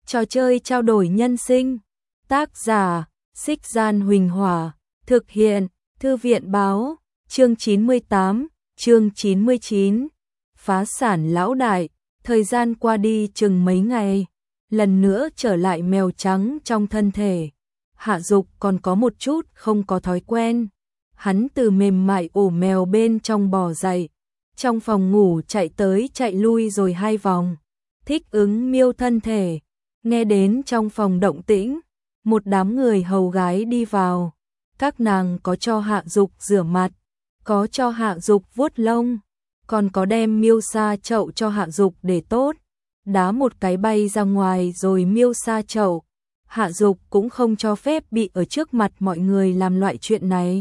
Trò chơi trao đổi nhân sinh. Tác giả: Xích Gian Huỳnh Hỏa. Thực hiện: Thư viện Báo. Chương 98, chương 99. Phá sản lão đại. Thời gian qua đi chừng mấy ngày, lần nữa trở lại mèo trắng trong thân thể. Hạ Dục còn có một chút không có thói quen. Hắn từ mềm mại ổ mèo bên trong bò dậy, trong phòng ngủ chạy tới chạy lui rồi 2 vòng, thích ứng miêu thân thể. Nghe đến trong phòng động tĩnh, một đám người hầu gái đi vào. Các nàng có cho Hạ Dục rửa mặt, có cho Hạ Dục vuốt lông, còn có đem miêu sa chậu cho Hạ Dục để tốt. Đá một cái bay ra ngoài rồi miêu sa chậu. Hạ Dục cũng không cho phép bị ở trước mặt mọi người làm loại chuyện này.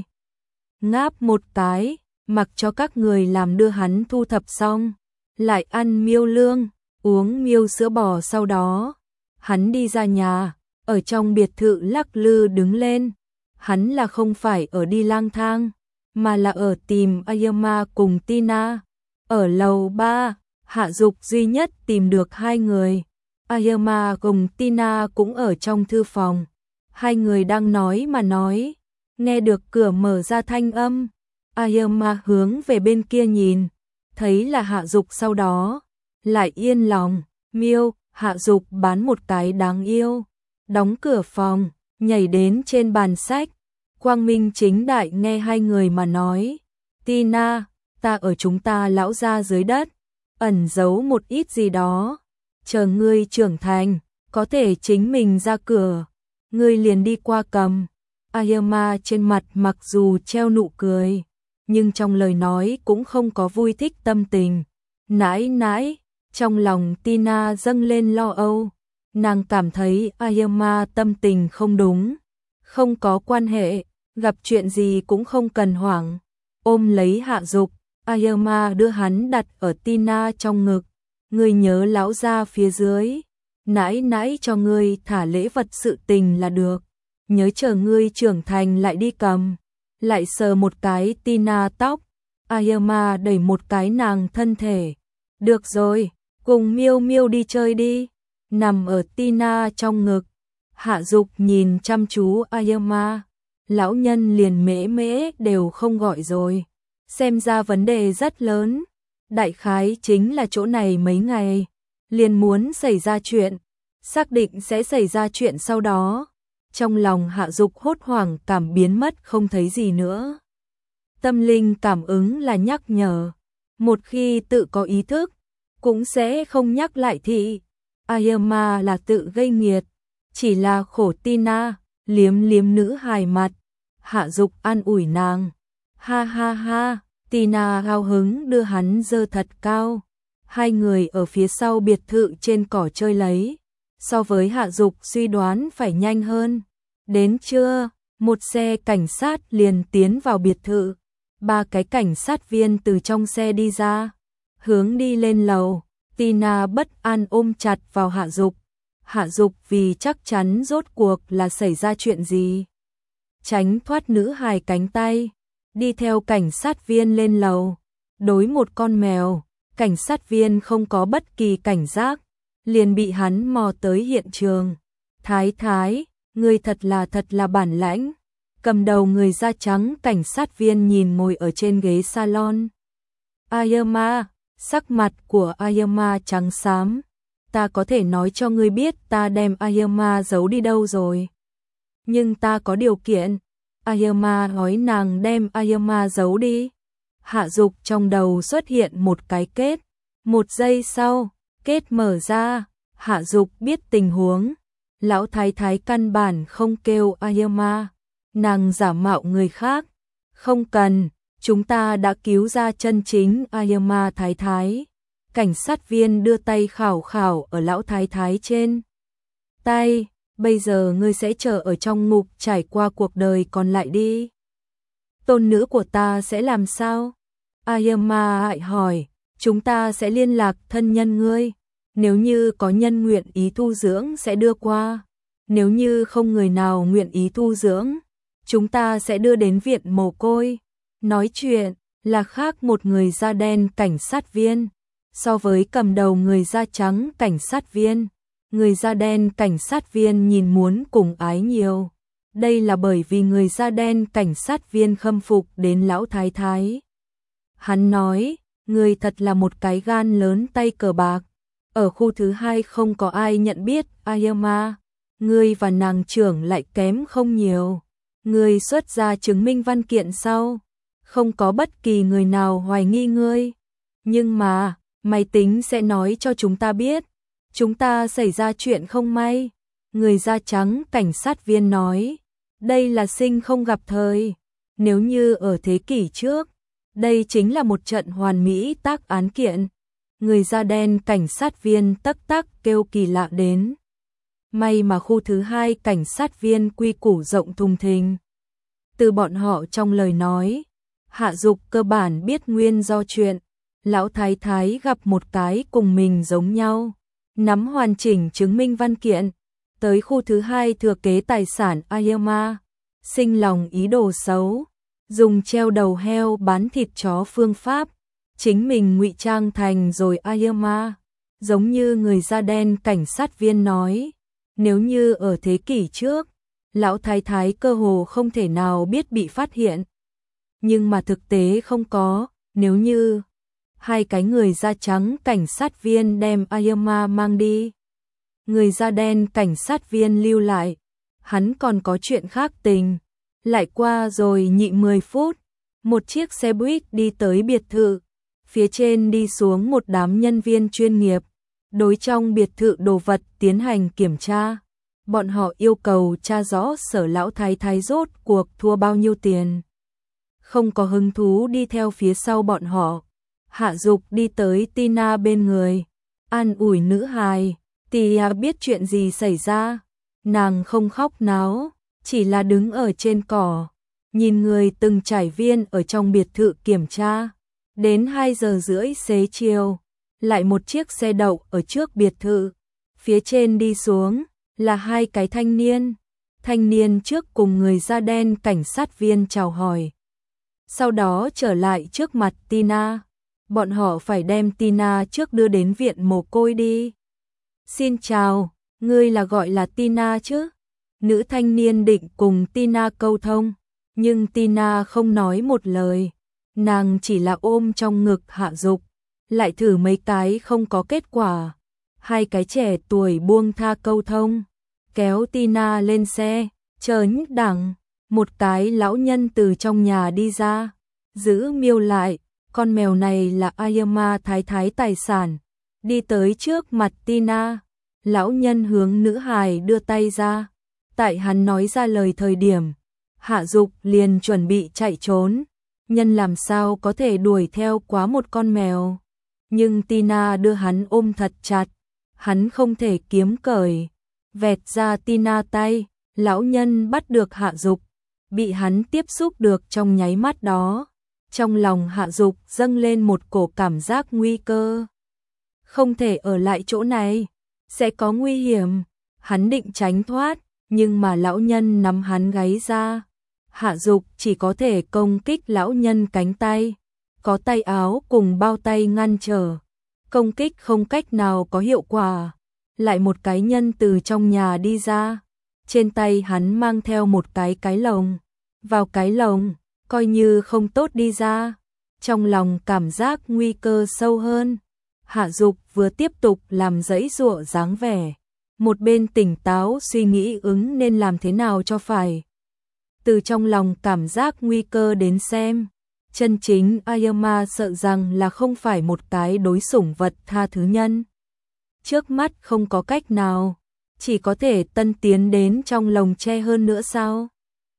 Ngáp một cái, mặc cho các người làm đưa hắn thu thập xong, lại ăn miêu lương, uống miêu sữa bò. Sau đó hắn đi ra nhà, ở trong biệt thự lắc lư đứng lên. Hắn là không phải ở đi lang thang, mà là ở tìm Ayama cùng Tina. Ở lầu 3, Hạ Dục duy nhất tìm được 2 người. Ayama cùng Tina cũng ở trong thư phòng. 2 người đang nói mà nói, nghe được cửa mở ra thanh âm. Ayama hướng về bên kia nhìn, thấy là Hạ Dục, sau đó lại yên lòng. Miêu, Hạ Dục bán một cái đáng yêu, đóng cửa phòng, nhảy đến trên bàn sách. Quang minh chính đại nghe 2 người mà nói. Tina, ta ở chúng ta lão gia dưới đất, ẩn giấu một ít gì đó. Chờ ngươi trưởng thành, có thể chính mình ra cửa, ngươi liền đi qua cầm. Ayama trên mặt mặc dù treo nụ cười, nhưng trong lời nói cũng không có vui thích tâm tình. Nãi nãi, trong lòng Tina dâng lên lo âu. Nàng cảm thấy Ayama tâm tình không đúng. Không có quan hệ, gặp chuyện gì cũng không cần hoảng. Ôm lấy Hạ Dục, Ayama đưa hắn đặt ở Tina trong ngực. Ngươi nhớ lão gia phía dưới, nãi nãi cho ngươi thả lễ vật sự tình là được. Nhớ chờ ngươi trưởng thành lại đi cầm. Lại sờ một cái Tina tóc, Ayama đẩy một cái nàng thân thể. Được rồi, cùng miêu miêu đi chơi đi. Nằm ở Tina trong ngực, Hạ Dục nhìn chăm chú Ayama. Lão nhân liền mễ mễ đều không gọi rồi. Xem ra vấn đề rất lớn. Đại khái chính là chỗ này mấy ngày liền muốn xảy ra chuyện, xác định sẽ xảy ra chuyện. Sau đó trong lòng Hạ Dục hốt hoảng cảm biến mất không thấy gì nữa. Tâm linh cảm ứng là nhắc nhở, một khi tự có ý thức cũng sẽ không nhắc lại thị. Ayama là tự gây nghiệt, chỉ là khổ Tina. Liếm liếm nữ hài mặt, Hạ Dục an ủi nàng. Ha ha ha. Tina hào hứng đưa hắn dơ thật cao. 2 người ở phía sau biệt thự trên cỏ chơi lấy. So với Hạ Dục suy đoán phải nhanh hơn. Đến trưa, một xe cảnh sát liền tiến vào biệt thự. 3 cái cảnh sát viên từ trong xe đi ra, hướng đi lên lầu. Tina bất an ôm chặt vào Hạ Dục. Hạ Dục vì chắc chắn rốt cuộc là xảy ra chuyện gì, tránh thoát nữ hài cánh tay, đi theo cảnh sát viên lên lầu. Đối một con mèo, cảnh sát viên không có bất kỳ cảnh giác, liền bị hắn mò tới hiện trường. Thái thái, người thật là bản lãnh. Cầm đầu người da trắng cảnh sát viên nhìn ngồi ở trên ghế salon. Ayama, sắc mặt của Ayama trắng xám. Ta có thể nói cho ngươi biết ta đem Ayama giấu đi đâu rồi. Nhưng ta có điều kiện. Ayama nói nàng đem Ayama giấu đi. Hạ Dục trong đầu xuất hiện một cái kết. 1 giây sau, kết mở ra. Hạ Dục biết tình huống. Lão thái thái căn bản không kêu Ayama, nàng giả mạo người khác. Không cần, chúng ta đã cứu ra chân chính Ayama thái thái. Cảnh sát viên đưa tay khảo khảo ở lão thái thái trên tay. Bây giờ ngươi sẽ chờ ở trong ngục trải qua cuộc đời còn lại đi. Tôn nữ của ta sẽ làm sao? Ayama lại hỏi. Chúng ta sẽ liên lạc thân nhân ngươi. Nếu như có nhân nguyện ý thu dưỡng sẽ đưa qua. Nếu như không người nào nguyện ý thu dưỡng, chúng ta sẽ đưa đến viện mồ côi. Nói chuyện là khác một người da đen cảnh sát viên. So với cầm đầu người da trắng cảnh sát viên, Người da đen cảnh sát viên nhìn muốn cùng ái nhiều. Đây là bởi vì người da đen cảnh sát viên khâm phục đến lão thái thái. Hắn nói, người thật là một cái gan lớn tay cờ bạc. Ở khu thứ 2 không có ai nhận biết Ayama. Ngươi và nàng trưởng lại kém không nhiều. Ngươi xuất ra chứng minh văn kiện sau. Không có bất kỳ người nào hoài nghi ngươi. Nhưng mà, máy tính sẽ nói cho chúng ta biết. Chúng ta xảy ra chuyện không may. Người da trắng cảnh sát viên nói. Đây là sinh không gặp thời. Nếu như ở thế kỷ trước, đây chính là một trận hoàn mỹ tác án kiện. Người da đen cảnh sát viên tắc tắc kêu kỳ lạ đến. May mà khu thứ 2 cảnh sát viên quy củ rộng thùng thình. Từ bọn họ trong lời nói, Hạ Dục cơ bản biết nguyên do chuyện. Lão thái thái gặp một cái cùng mình giống nhau. Nắm hoàn chỉnh chứng minh văn kiện. Tới khu thứ 2 thừa kế tài sản Ayama. Sinh lòng ý đồ xấu. Dùng treo đầu heo bán thịt chó phương pháp. Chính mình ngụy trang thành rồi Ayama. Giống như người da đen cảnh sát viên nói. Nếu như ở thế kỷ trước, lão thái thái cơ hồ không thể nào biết bị phát hiện. Nhưng mà thực tế không có, nếu như hai cái người da trắng cảnh sát viên đem Ayama mang đi. Người da đen cảnh sát viên lưu lại, hắn còn có chuyện khác tình. Lại qua rồi nhị 10 phút, một chiếc xe buýt đi tới biệt thự. Phía trên đi xuống một đám nhân viên chuyên nghiệp. Đối trong biệt thự đồ vật tiến hành kiểm tra. Bọn họ yêu cầu tra rõ sở lão thái thái rốt cuộc thua bao nhiêu tiền. Không có hứng thú đi theo phía sau bọn họ. Hạ Dục đi tới Tina bên người. An ủi nữ hài. Tia biết chuyện gì xảy ra. Nàng không khóc náo. Chỉ là đứng ở trên cỏ. Nhìn người từng trải viên ở trong biệt thự kiểm tra. Đến 2 giờ rưỡi xế chiều. Lại một chiếc xe đậu ở trước biệt thự. Phía trên đi xuống là hai cái thanh niên. Thanh niên trước cùng người da đen cảnh sát viên chào hỏi. Sau đó trở lại trước mặt Tina. Bọn họ phải đem Tina trước đưa đến viện mồ côi đi. Xin chào, ngươi là gọi là Tina chứ? Nữ thanh niên định cùng Tina câu thông. Nhưng Tina không nói một lời. Nàng chỉ là ôm trong ngực Hạ Dục. Lại thử mấy cái không có kết quả. Hai cái trẻ tuổi buông tha câu thông. Kéo Tina lên xe. Chờ nhích đẳng. Một cái lão nhân từ trong nhà đi ra. Giữ miêu lại. Con mèo này là Ayama thái thái tài sản. Đi tới trước mặt Tina. Lão nhân hướng nữ hài đưa tay ra. Tại hắn nói ra lời thời điểm. Hạ Dục liền chuẩn bị chạy trốn. Nhân làm sao có thể đuổi theo quá một con mèo. Nhưng Tina đưa hắn ôm thật chặt. Hắn không thể kiếm cởi. Vẹt ra Tina tay. Lão nhân bắt được Hạ Dục. Bị hắn tiếp xúc được trong nháy mắt đó. Trong lòng Hạ Dục dâng lên một cổ cảm giác nguy cơ. Không thể ở lại chỗ này. Sẽ có nguy hiểm. Hắn định tránh thoát. Nhưng mà lão nhân nắm hắn gáy ra. Hạ Dục chỉ có thể công kích lão nhân cánh tay. Có tay áo cùng bao tay ngăn trở. Công kích không cách nào có hiệu quả. Lại một cái nhân từ trong nhà đi ra. Trên tay hắn mang theo một cái lồng. Vào cái lồng, coi như không tốt đi ra. Trong lòng cảm giác nguy cơ sâu hơn. Hạ Dục vừa tiếp tục làm giãy giụa dáng vẻ. Một bên tỉnh táo suy nghĩ ứng nên làm thế nào cho phải. Từ trong lòng cảm giác nguy cơ đến xem. Chân chính Ayama sợ rằng là không phải một cái đối sủng vật tha thứ nhân. Trước mắt không có cách nào. Chỉ có thể tân tiến đến trong lồng tre hơn nữa sao.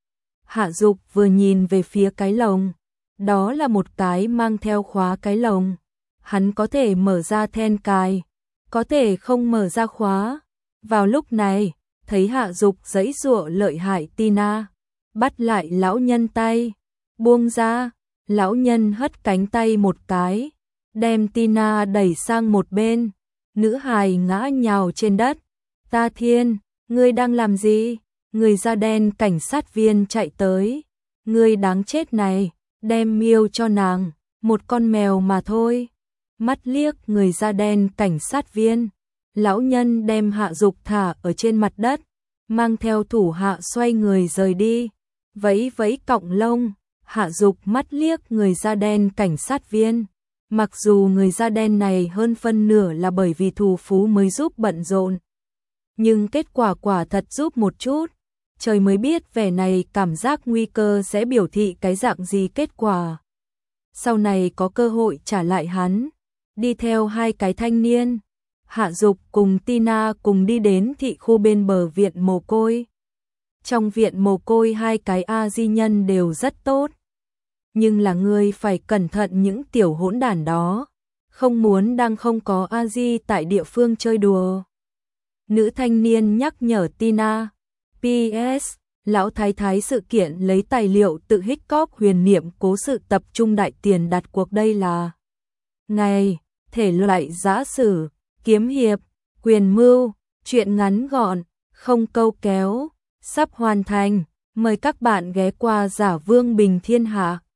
Hạ Dục vừa nhìn về phía cái lồng. Đó là một cái mang theo khóa cái lồng. Hắn có thể mở ra then cài. Có thể không mở ra khóa. Vào lúc này, thấy Hạ Dục giãy giụa lợi hại Tina. Bắt lại lão nhân tay. Buông ra. Lão nhân hất cánh tay một cái. Đem Tina đẩy sang một bên. Nữ hài ngã nhào trên đất. Ta thiên, ngươi đang làm gì? Người da đen cảnh sát viên chạy tới. Ngươi đáng chết này, đem miêu cho nàng. Một con mèo mà thôi. Mắt liếc người da đen cảnh sát viên. Lão nhân đem Hạ Dục thả ở trên mặt đất, mang theo thủ hạ xoay người rời đi, vẫy vẫy cọng lông. Hạ Dục mắt liếc người da đen cảnh sát viên. Mặc dù người da đen này hơn phân nửa là bởi vì thù phú mới giúp bận rộn, nhưng kết quả quả thật giúp một chút. Trời mới biết vẻ này cảm giác nguy cơ sẽ biểu thị cái dạng gì kết quả. Sau này có cơ hội trả lại hắn. Đi theo hai cái thanh niên, Hạ Dục cùng Tina cùng đi đến thị khu bên bờ viện mồ côi. Trong viện mồ côi hai cái A-di nhân đều rất tốt, nhưng là người phải cẩn thận những tiểu hỗn đản đó, không muốn đang không có A-di tại địa phương chơi đùa. Nữ thanh niên nhắc nhở Tina. PS, lão thái thái sự kiện lấy tài liệu tự Hitchcock huyền niệm cố sự tập trung đại tiền đặt cuộc đây là ngày, thể loại giã sử, kiếm hiệp, quyền mưu, truyện ngắn gọn, không câu kéo, sắp hoàn thành. Mời các bạn ghé qua Giả Vương Bình Thiên Hạ.